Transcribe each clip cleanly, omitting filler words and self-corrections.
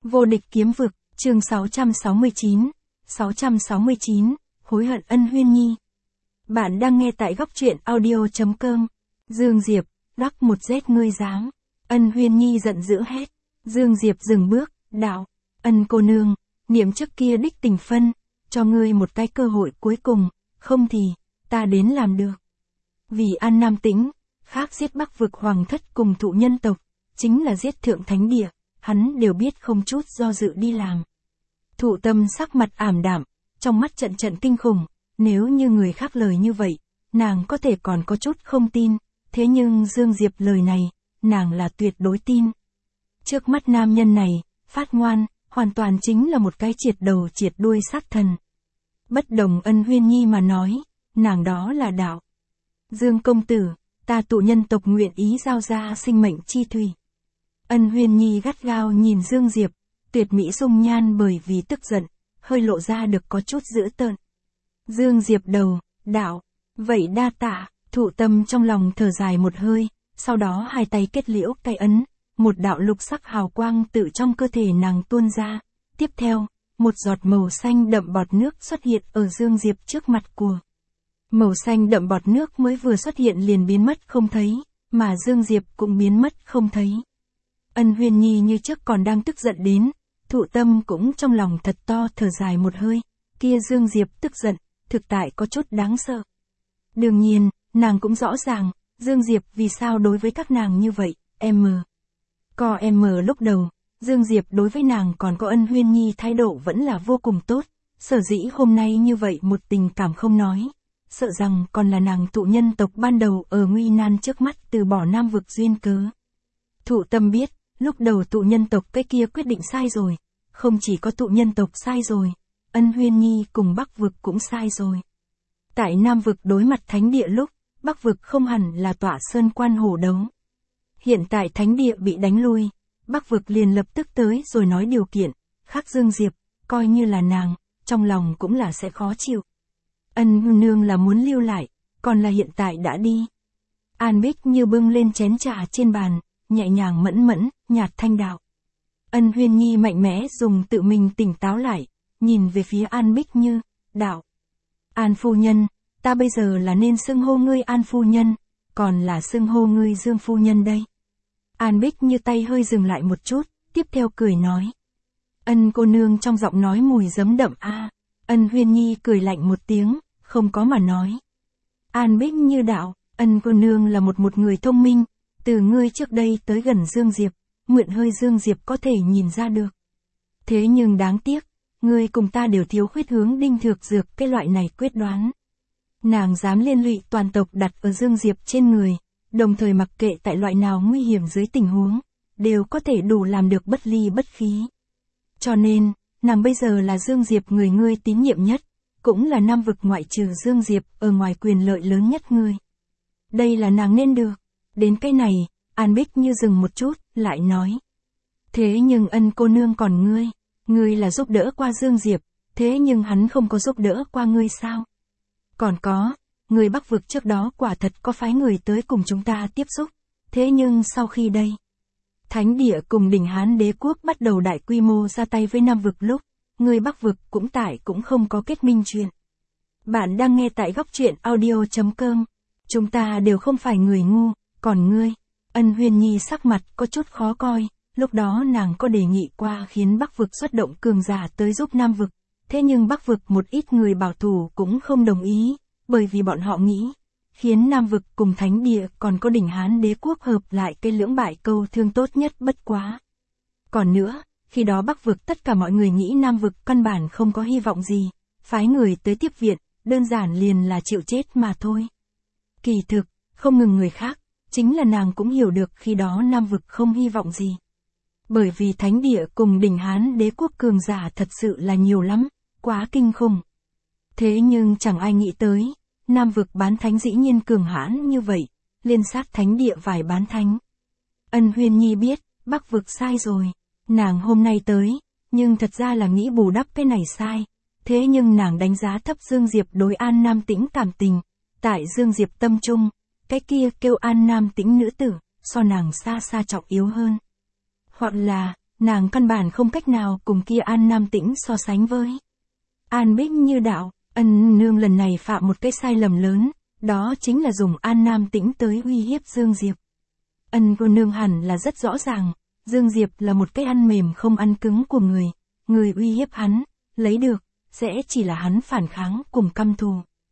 Vô địch kiếm vực, chương 669, hối hận Ân Huyên Nhi. Bạn đang nghe tại góc truyện audio.com. Dương Diệp, rắc một rét ngươi dám. Ân Huyên Nhi giận dữ hét. Dương Diệp dừng bước, đạo. Ân cô nương, niệm trước kia đích tình phân, cho ngươi một cái cơ hội cuối cùng, không thì, ta đến làm được. Vì An Nam Tĩnh, khác giết Bắc vực hoàng thất cùng thụ nhân tộc, chính là giết thượng thánh địa, hắn đều biết không chút do dự đi làm. Thụ Tâm sắc mặt ảm đạm, trong mắt trận trận kinh khủng, nếu như người khác lời như vậy, nàng có thể còn có chút không tin, thế nhưng Dương Diệp lời này, nàng là tuyệt đối tin. Trước mắt nam nhân này, phát ngoan, hoàn toàn chính là một cái triệt đầu triệt đuôi sát thần. Bất đồng Ân Huyên Nhi mà nói, nàng đó là đạo. Dương công tử, ta tụ nhân tộc nguyện ý giao ra sinh mệnh chi thủy. Ân Huyên Nhi gắt gao nhìn Dương Diệp, tuyệt mỹ dung nhan bởi vì tức giận, hơi lộ ra được có chút dữ tợn. Dương Diệp đầu, đạo, vậy đa tạ, Thụ Tâm trong lòng thở dài một hơi, sau đó hai tay kết liễu cái ấn, một đạo lục sắc hào quang tự trong cơ thể nàng tuôn ra, tiếp theo, một giọt màu xanh đậm bọt nước xuất hiện ở Dương Diệp trước mặt của. Màu xanh đậm bọt nước mới vừa xuất hiện liền biến mất không thấy, mà Dương Diệp cũng biến mất không thấy. Ân Huyên Nhi như trước còn đang tức giận đến, Thụ Tâm cũng trong lòng thật to thở dài một hơi, kia Dương Diệp tức giận, thực tại có chút đáng sợ. Đương nhiên, nàng cũng rõ ràng, Dương Diệp vì sao đối với các nàng như vậy, lúc đầu, Dương Diệp đối với nàng còn có Ân Huyên Nhi thái độ vẫn là vô cùng tốt, sở dĩ hôm nay như vậy một tình cảm không nói, sợ rằng còn là nàng thụ nhân tộc ban đầu ở nguy nan trước mắt từ bỏ Nam vực duyên cớ. Thụ Tâm biết, lúc đầu tụ nhân tộc cái kia quyết định sai rồi, không chỉ có tụ nhân tộc sai rồi, Ân Huyên Nhi cùng Bắc vực cũng sai rồi. Tại Nam vực đối mặt thánh địa lúc, Bắc vực không hẳn là tọa sơn quan hổ đấu. Hiện tại thánh địa bị đánh lui, Bắc vực liền lập tức tới rồi nói điều kiện, khác Dương Diệp, coi như là nàng, trong lòng cũng là sẽ khó chịu. Ân nương là muốn lưu lại, còn là hiện tại đã đi. An Bích Như bưng lên chén trà trên bàn, nhẹ nhàng mẫn, nhạt thanh đạo. Ân Huyên Nhi mạnh mẽ dùng tự mình tỉnh táo lại, nhìn về phía An Bích Như, đạo. An phu nhân, ta bây giờ là nên xưng hô ngươi An phu nhân, còn là xưng hô ngươi Dương phu nhân đây. An Bích Như tay hơi dừng lại một chút, tiếp theo cười nói. Ân cô nương trong giọng nói mùi giấm đậm a. Ân Huyên Nhi cười lạnh một tiếng, không có mà nói. An Bích Như đạo, Ân cô nương là một người thông minh, từ ngươi trước đây tới gần Dương Diệp, mượn hơi Dương Diệp có thể nhìn ra được. Thế nhưng đáng tiếc, ngươi cùng ta đều thiếu khuyết hướng đinh thược dược cái loại này quyết đoán. Nàng dám liên lụy toàn tộc đặt ở Dương Diệp trên người, đồng thời mặc kệ tại loại nào nguy hiểm dưới tình huống, đều có thể đủ làm được bất ly bất khí. Cho nên, nàng bây giờ là Dương Diệp người ngươi tín nhiệm nhất, cũng là Nam vực ngoại trừ Dương Diệp ở ngoài quyền lợi lớn nhất ngươi. Đây là nàng nên được. Đến cái này, An Bích Như dừng một chút, lại nói. Thế nhưng Ân cô nương còn ngươi là giúp đỡ qua Dương Diệp, thế nhưng hắn không có giúp đỡ qua ngươi sao? Còn có, người Bắc vực trước đó quả thật có phái người tới cùng chúng ta tiếp xúc, thế nhưng sau khi đây, Thánh địa cùng Đỉnh Hán đế quốc bắt đầu đại quy mô ra tay với Nam vực lúc, người Bắc vực cũng không có kết minh chuyện. Bạn đang nghe tại góc truyện audio.com, chúng ta đều không phải người ngu, còn ngươi. Ân Huyên Nhi sắc mặt có chút khó coi, lúc đó nàng có đề nghị qua khiến Bắc vực xuất động cường giả tới giúp Nam vực, thế nhưng Bắc vực một ít người bảo thủ cũng không đồng ý, bởi vì bọn họ nghĩ, khiến Nam vực cùng Thánh địa còn có Đỉnh Hán đế quốc hợp lại cây lưỡng bại câu thương tốt nhất bất quá. Còn nữa, khi đó Bắc vực tất cả mọi người nghĩ Nam vực căn bản không có hy vọng gì, phái người tới tiếp viện, đơn giản liền là chịu chết mà thôi. Kỳ thực, không ngừng người khác, chính là nàng cũng hiểu được khi đó Nam vực không hy vọng gì. Bởi vì Thánh địa cùng Đỉnh Hán đế quốc cường giả thật sự là nhiều lắm, quá kinh khủng. Thế nhưng chẳng ai nghĩ tới, Nam vực bán thánh dĩ nhiên cường hãn như vậy, liên sát Thánh địa vài bán thánh. Ân Huyên Nhi biết, Bắc vực sai rồi, nàng hôm nay tới, nhưng thật ra là nghĩ bù đắp cái này sai. Thế nhưng nàng đánh giá thấp Dương Diệp đối An Nam Tĩnh cảm tình, tại Dương Diệp tâm trung, cái kia kêu An Nam Tĩnh nữ tử, so nàng xa xa trọng yếu hơn. Hoặc là, nàng căn bản không cách nào cùng kia An Nam Tĩnh so sánh với. An Bích Như đạo, Ân nương lần này phạm một cái sai lầm lớn, đó chính là dùng An Nam Tĩnh tới uy hiếp Dương Diệp. Ân cô nương hẳn là rất rõ ràng, Dương Diệp là một cái ăn mềm không ăn cứng của người uy hiếp hắn, lấy được, sẽ chỉ là hắn phản kháng cùng căm thù.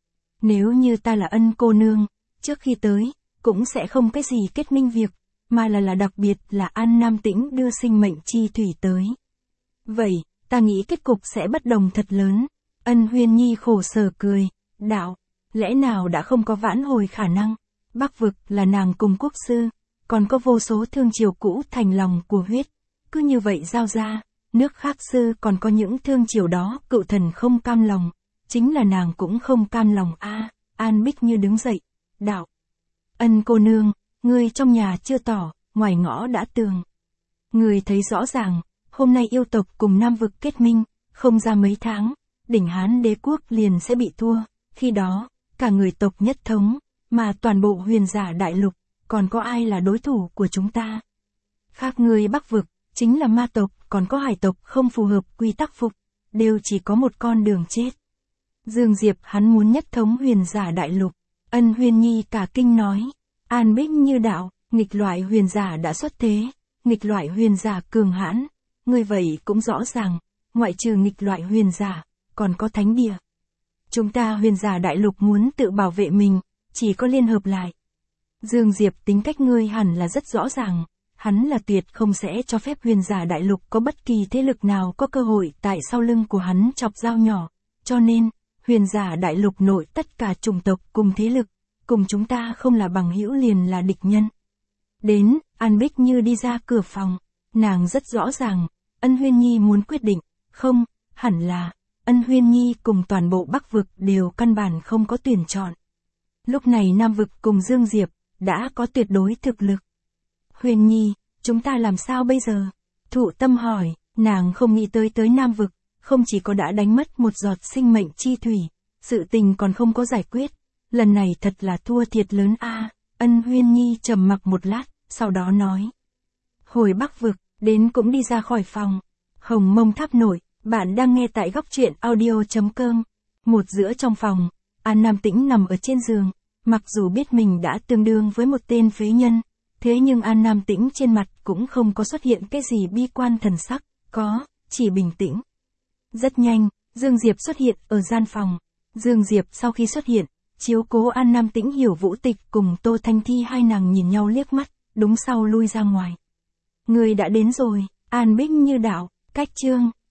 Nếu như ta là Ân cô nương, trước khi tới, cũng sẽ không cái gì kết minh việc, mà là đặc biệt là An Nam Tĩnh đưa sinh mệnh chi thủy tới. Vậy, ta nghĩ kết cục sẽ bất đồng thật lớn. Ân Huyên Nhi khổ sở cười, đạo, lẽ nào đã không có vãn hồi khả năng, Bắc vực là nàng cùng quốc sư, còn có vô số thương triều cũ thành lòng của huyết, cứ như vậy giao ra, nước khác sư còn có những thương triều đó cựu thần không cam lòng, chính là nàng cũng không cam lòng a. An Bích Như đứng dậy, đạo, Ân cô nương, ngươi trong nhà chưa tỏ, ngoài ngõ đã tường. Ngươi thấy rõ ràng, hôm nay yêu tộc cùng Nam vực kết minh, không ra mấy tháng, đỉnh Hán đế quốc liền sẽ bị thua, khi đó, cả người tộc nhất thống, mà toàn bộ huyền giả đại lục, còn có ai là đối thủ của chúng ta? Khác ngươi Bắc vực, chính là ma tộc, còn có hải tộc không phù hợp quy tắc phục, đều chỉ có một con đường chết. Dương Diệp hắn muốn nhất thống huyền giả đại lục. Ân Huyên Nhi cả kinh nói, An Bích Như đạo, nghịch loại huyền giả đã xuất thế, nghịch loại huyền giả cường hãn, người vậy cũng rõ ràng, ngoại trừ nghịch loại huyền giả, còn có thánh địa. Chúng ta huyền giả đại lục muốn tự bảo vệ mình, chỉ có liên hợp lại. Dương Diệp tính cách ngươi hẳn là rất rõ ràng, hắn là tuyệt không sẽ cho phép huyền giả đại lục có bất kỳ thế lực nào có cơ hội tại sau lưng của hắn chọc dao nhỏ, cho nên, huyền giả đại lục nội tất cả chủng tộc cùng thế lực, cùng chúng ta không là bằng hữu liền là địch nhân. Đến, An Bích Như đi ra cửa phòng, nàng rất rõ ràng, Ân Huyên Nhi muốn quyết định, không, hẳn là, Ân Huyên Nhi cùng toàn bộ Bắc vực đều căn bản không có tuyển chọn. Lúc này Nam vực cùng Dương Diệp, đã có tuyệt đối thực lực. Huyên Nhi, chúng ta làm sao bây giờ? Thụ Tâm hỏi, nàng không nghĩ tới Nam vực, không chỉ có đã đánh mất một giọt sinh mệnh chi thủy, sự tình còn không có giải quyết, lần này thật là thua thiệt lớn a. Ân Huyên Nhi trầm mặc một lát, sau đó nói. Hồi Bắc vực, đến cũng đi ra khỏi phòng. Hồng Mông Tháp Nổi, bạn đang nghe tại góc truyện audio.com. Một giữa trong phòng, An Nam Tĩnh nằm ở trên giường, mặc dù biết mình đã tương đương với một tên phế nhân, thế nhưng An Nam Tĩnh trên mặt cũng không có xuất hiện cái gì bi quan thần sắc, có, chỉ bình tĩnh. Rất nhanh, Dương Diệp xuất hiện ở gian phòng. Dương Diệp sau khi xuất hiện, chiếu cố An Nam Tĩnh Hiểu Vũ Tịch cùng Tô Thanh Thi hai nàng nhìn nhau liếc mắt, đúng sau lui ra ngoài. Người đã đến rồi, An Bích Như đạo, cách chương.